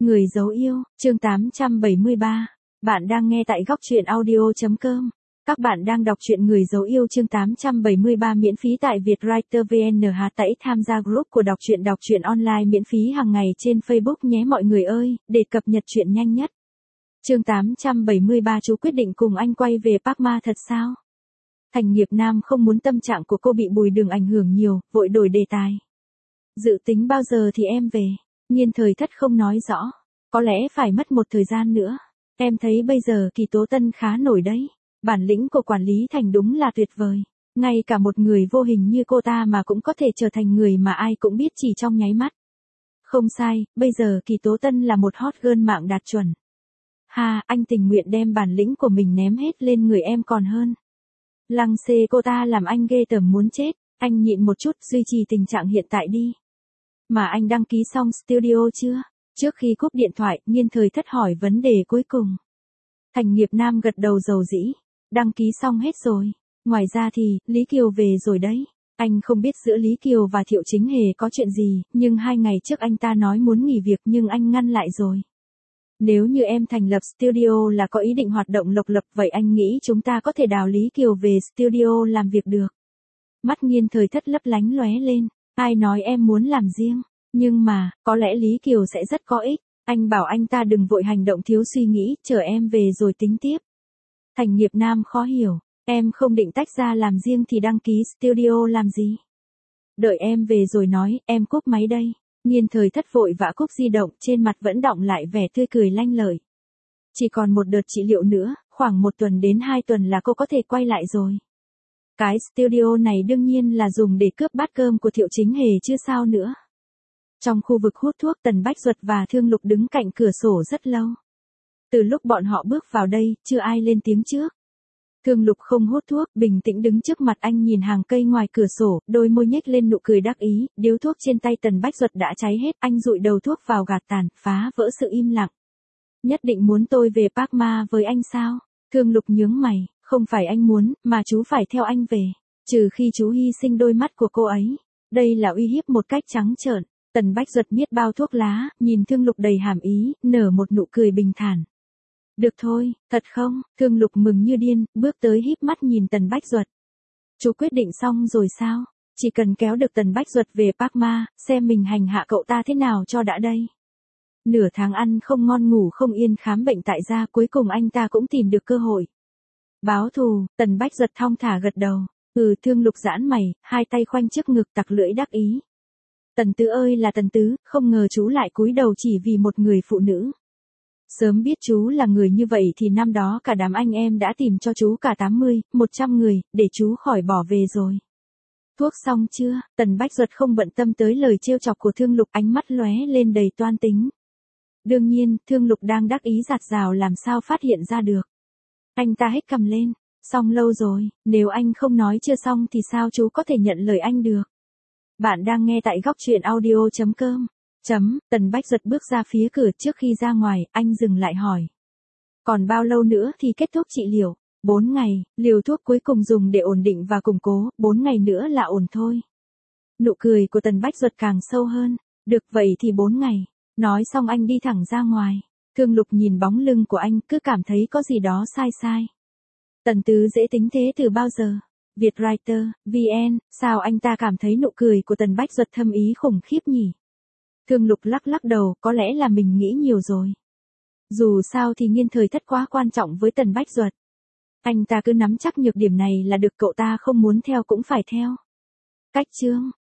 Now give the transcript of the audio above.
Người dấu yêu, chương 873. Bạn đang nghe tại góc truyện audio.com. Các bạn đang đọc truyện Người dấu yêu chương 873 miễn phí tại Vietwriter VN. Hãy tham gia group của đọc truyện online miễn phí hàng ngày trên Facebook nhé mọi người ơi, để cập nhật truyện nhanh nhất. Chương 873 chú quyết định cùng anh quay về Park Ma thật sao? Thành Nghiệp Nam không muốn tâm trạng của cô bị Bùi Đường ảnh hưởng nhiều, vội đổi đề tài. Dự tính bao giờ thì em về? Nhiên Thời Thất không nói rõ. Có lẽ phải mất một thời gian nữa. Em thấy bây giờ Kỳ Tố Tân khá nổi đấy. Bản lĩnh của quản lý Thành đúng là tuyệt vời. Ngay cả một người vô hình như cô ta mà cũng có thể trở thành người mà ai cũng biết chỉ trong nháy mắt. Không sai, bây giờ Kỳ Tố Tân là một hot girl mạng đạt chuẩn. Ha, anh tình nguyện đem bản lĩnh của mình ném hết lên người em còn hơn. Lăng xê cô ta làm anh ghê tởm muốn chết. Anh nhịn một chút, duy trì tình trạng hiện tại đi. Mà anh đăng ký xong studio chưa? Trước khi cúp điện thoại, Nhiên Thời Thất hỏi vấn đề cuối cùng. Thành Nghiệp Nam gật đầu dầu dĩ. Đăng ký xong hết rồi. Ngoài ra thì, Lý Kiều về rồi đấy. Anh không biết giữa Lý Kiều và Thiệu Chính Hề có chuyện gì, nhưng 2 ngày trước anh ta nói muốn nghỉ việc nhưng anh ngăn lại rồi. Nếu như em thành lập studio là có ý định hoạt động độc lập vậy anh nghĩ chúng ta có thể đào Lý Kiều về studio làm việc được. Mắt Nhiên Thời Thất lấp lánh lóe lên. Ai nói em muốn làm riêng, nhưng mà, có lẽ Lý Kiều sẽ rất có ích. Anh bảo anh ta đừng vội hành động thiếu suy nghĩ, chờ em về rồi tính tiếp. Thành Nghiệp Nam khó hiểu, em không định tách ra làm riêng thì đăng ký studio làm gì? Đợi em về rồi nói, em cúp máy đây. Nhiên Thời Thất vội vã cúp di động, trên mặt vẫn đọng lại vẻ tươi cười lanh lợi. Chỉ còn một đợt trị liệu nữa, khoảng 1 tuần đến 2 tuần là cô có thể quay lại rồi. Cái studio này đương nhiên là dùng để cướp bát cơm của Thiệu Chính Hề chứ sao nữa. Trong khu vực hút thuốc Tần Bách Duật và Thương Lục đứng cạnh cửa sổ rất lâu. Từ lúc bọn họ bước vào đây, chưa ai lên tiếng trước. Thương Lục không hút thuốc, bình tĩnh đứng trước mặt anh nhìn hàng cây ngoài cửa sổ, đôi môi nhếch lên nụ cười đắc ý, điếu thuốc trên tay Tần Bách Duật đã cháy hết, anh dụi đầu thuốc vào gạt tàn, phá vỡ sự im lặng. Nhất định muốn tôi về Park Ma với anh sao? Thương Lục nhướng mày. Không phải anh muốn, mà chú phải theo anh về. Trừ khi chú hy sinh đôi mắt của cô ấy. Đây là uy hiếp một cách trắng trợn. Tần Bách Duật miết bao thuốc lá, nhìn Thương Lục đầy hàm ý, nở một nụ cười bình thản. Được thôi, thật không? Thương Lục mừng như điên, bước tới híp mắt nhìn Tần Bách Duật. Chú quyết định xong rồi sao? Chỉ cần kéo được Tần Bách Duật về Park Ma, xem mình hành hạ cậu ta thế nào cho đã đây. Nửa tháng ăn không ngon ngủ không yên khám bệnh tại gia, cuối cùng anh ta cũng tìm được cơ hội. Báo thù, Tần Bách Duật thong thả gật đầu. Thương Lục giãn mày, hai tay khoanh trước ngực tặc lưỡi đắc ý. Tần Tứ ơi là Tần Tứ, không ngờ chú lại cúi đầu chỉ vì một người phụ nữ. Sớm biết chú là người như vậy thì năm đó cả đám anh em đã tìm cho chú cả 80, 100 người, để chú khỏi bỏ về rồi. Thuốc xong chưa? Tần Bách Duật không bận tâm tới lời trêu chọc của Thương Lục, ánh mắt lóe lên đầy toan tính. Đương nhiên, Thương Lục đang đắc ý giạt rào làm sao phát hiện ra được. Anh ta hét cầm lên, xong lâu rồi, nếu anh không nói chưa xong thì sao chú có thể nhận lời anh được. Bạn đang nghe tại góc truyện audio.com. Tần Bách Duật bước ra phía cửa, trước khi ra ngoài, anh dừng lại hỏi. Còn bao lâu nữa thì kết thúc trị liệu? 4 ngày, liều thuốc cuối cùng dùng để ổn định và củng cố, 4 ngày nữa là ổn thôi. Nụ cười của Tần Bách Duật càng sâu hơn, được vậy thì 4 ngày. Nói xong anh đi thẳng ra ngoài. Thương Lục nhìn bóng lưng của anh, cứ cảm thấy có gì đó sai sai. Tần Tứ dễ tính thế từ bao giờ? Vietwriter, VN, sao anh ta cảm thấy nụ cười của Tần Bách Duật thâm ý khủng khiếp nhỉ? Thương Lục lắc lắc đầu, có lẽ là mình nghĩ nhiều rồi. Dù sao thì Nhiên Thời Thất quá quan trọng với Tần Bách Duật. Anh ta cứ nắm chắc nhược điểm này là được, cậu ta không muốn theo cũng phải theo. Cách chương,